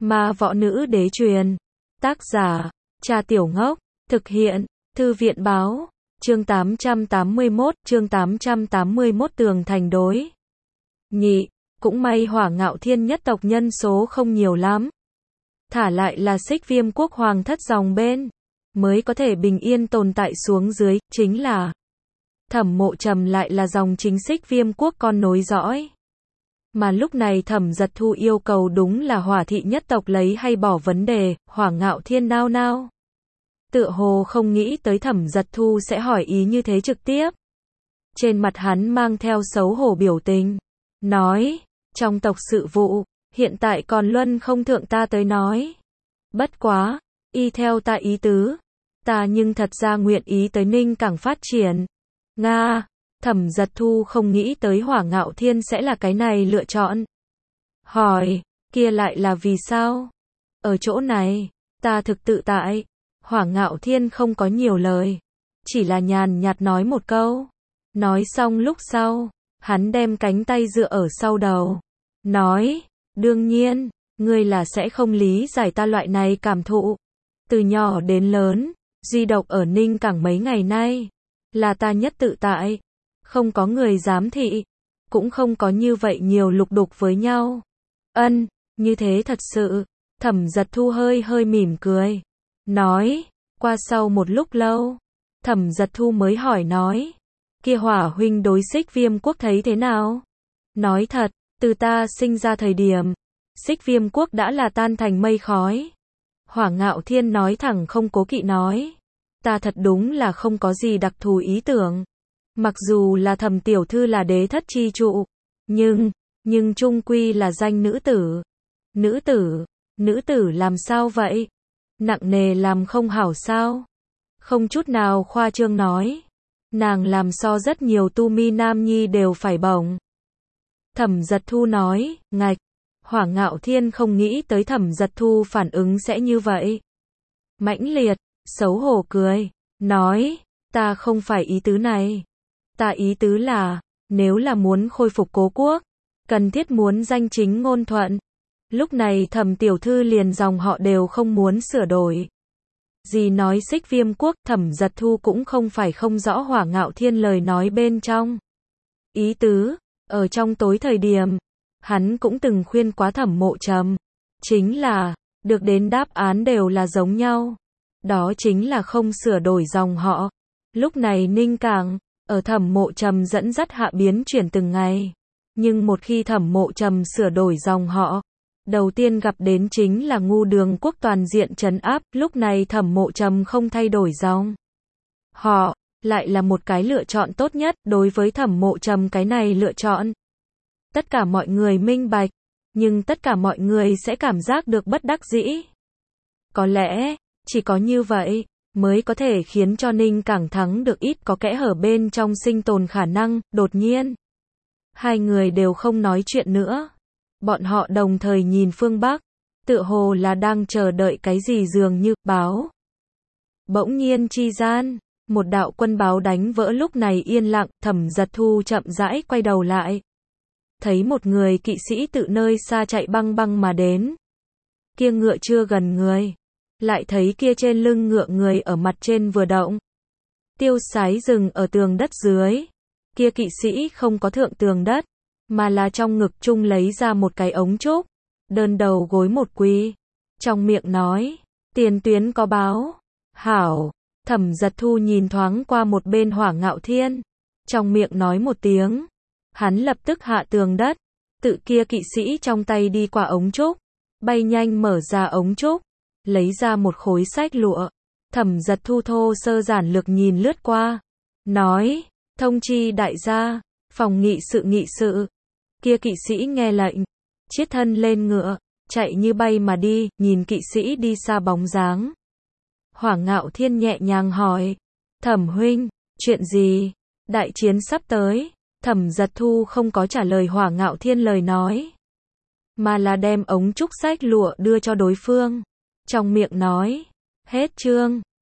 Ma Võ Nữ Đế truyền. Tác giả, Cha Tiểu Ngốc. Thực hiện, Thư viện Báo. Chương 881 Tường Thành đối. Nhị, cũng may Hỏa Ngạo Thiên nhất tộc nhân số không nhiều lắm. Thả lại là Xích Viêm quốc hoàng thất dòng bên, mới có thể bình yên tồn tại xuống dưới, chính là Thẩm Mộ Trầm lại là dòng chính Xích Viêm quốc con nối dõi. Mà lúc này Thẩm Giật Thu yêu cầu đúng là Hỏa thị nhất tộc lấy hay bỏ vấn đề, Hỏa Ngạo Thiên nao nao. Tựa hồ không nghĩ tới Thẩm Giật Thu sẽ hỏi ý như thế trực tiếp. Trên mặt hắn mang theo xấu hổ biểu tình, nói, trong tộc sự vụ, hiện tại còn luân không thượng ta tới nói. Bất quá, y theo ta ý tứ, ta nhưng thật ra nguyện ý tới Ninh Cảng phát triển. Nga, Thẩm Giật Thu không nghĩ tới Hỏa Ngạo Thiên sẽ là cái này lựa chọn. Hỏi, kia lại là vì sao? Ở chỗ này, ta thực tự tại. Hỏa Ngạo Thiên không có nhiều lời, chỉ là nhàn nhạt nói một câu. Nói xong lúc sau, hắn đem cánh tay dựa ở sau đầu, nói, đương nhiên, ngươi là sẽ không lý giải ta loại này cảm thụ. Từ nhỏ đến lớn, duy độc ở Ninh Cảng mấy ngày nay, là ta nhất tự tại, không có người giám thị, cũng không có như vậy nhiều lục đục với nhau. Ân, như thế thật sự. Thẩm Giật Thu hơi mỉm cười, nói, qua sau một lúc lâu, Thẩm Giật Thu mới hỏi nói, kia Hỏa huynh đối Xích Viêm quốc thấy thế nào? Nói thật, từ ta sinh ra thời điểm, Xích Viêm quốc đã là tan thành mây khói. Hỏa Ngạo Thiên nói thẳng không cố kỵ nói, ta thật đúng là không có gì đặc thù ý tưởng. Mặc dù là Thẩm tiểu thư là đế thất chi trụ, nhưng chung quy là danh nữ tử. Nữ tử làm sao vậy? Nặng nề làm không hảo sao? Không chút nào khoa trương nói, nàng làm so rất nhiều tu mi nam nhi đều phải bổng. Thẩm Giật Thu nói, ngạch. Hỏa Ngạo Thiên không nghĩ tới Thẩm Giật Thu phản ứng sẽ như vậy. Mãnh liệt, xấu hổ cười, nói, ta không phải ý tứ này. Ta ý tứ là, nếu là muốn khôi phục cố quốc, cần thiết muốn danh chính ngôn thuận. Lúc này Thẩm tiểu thư liền dòng họ đều không muốn sửa đổi. Gì nói Xích Viêm quốc, Thẩm Giật Thu cũng không phải không rõ Hỏa Ngạo Thiên lời nói bên trong. Ý tứ, ở trong tối thời điểm, hắn cũng từng khuyên quá Thẩm Mộ Trầm. Chính là, được đến đáp án đều là giống nhau. Đó chính là không sửa đổi dòng họ. Lúc này Ninh Cảng, ở Thẩm Mộ Trầm dẫn dắt hạ biến chuyển từng ngày. Nhưng một khi Thẩm Mộ Trầm sửa đổi dòng họ, đầu tiên gặp đến chính là Ngu Đường quốc toàn diện trấn áp. Lúc này Thẩm Mộ Trầm không thay đổi dòng họ, lại là một cái lựa chọn tốt nhất. Đối với Thẩm Mộ Trầm cái này lựa chọn, tất cả mọi người minh bạch, nhưng tất cả mọi người sẽ cảm giác được bất đắc dĩ. Có lẽ, chỉ có như vậy, mới có thể khiến cho Ninh Cảng thắng được ít có kẽ hở bên trong sinh tồn khả năng. Đột nhiên, hai người đều không nói chuyện nữa. Bọn họ đồng thời nhìn phương Bắc, tựa hồ là đang chờ đợi cái gì dường như báo. Bỗng nhiên chi gian, một đạo quân báo đánh vỡ lúc này yên lặng. Thẩm Giật Thu chậm rãi quay đầu lại, thấy một người kỵ sĩ tự nơi xa chạy băng băng mà đến. Kia ngựa chưa gần người, lại thấy kia trên lưng ngựa người ở mặt trên vừa động, tiêu sái dừng ở tường đất dưới. Kia kỵ sĩ không có thượng tường đất, mà là trong ngực chung lấy ra một cái ống trúc, đơn đầu gối một quỳ, trong miệng nói, tiền tuyến có báo. Hảo. Thẩm Giật Thu nhìn thoáng qua một bên Hỏa Ngạo Thiên, trong miệng nói một tiếng. Hắn lập tức hạ tường đất, tự kia kỵ sĩ trong tay đi qua ống trúc, bay nhanh mở ra ống trúc, lấy ra một khối sách lụa. Thẩm Giật Thu thô sơ giản lược nhìn lướt qua, nói, thông chi đại gia, phòng nghị sự. Kia kỵ sĩ nghe lệnh, chiết thân lên ngựa, chạy như bay mà đi. Nhìn kỵ sĩ đi xa bóng dáng, Hỏa Ngạo Thiên nhẹ nhàng hỏi, Thẩm huynh, chuyện gì? Đại chiến sắp tới. Thẩm Giật Thu không có trả lời Hỏa Ngạo Thiên lời nói, mà là đem ống trúc sách lụa đưa cho đối phương, trong miệng nói, hết chương.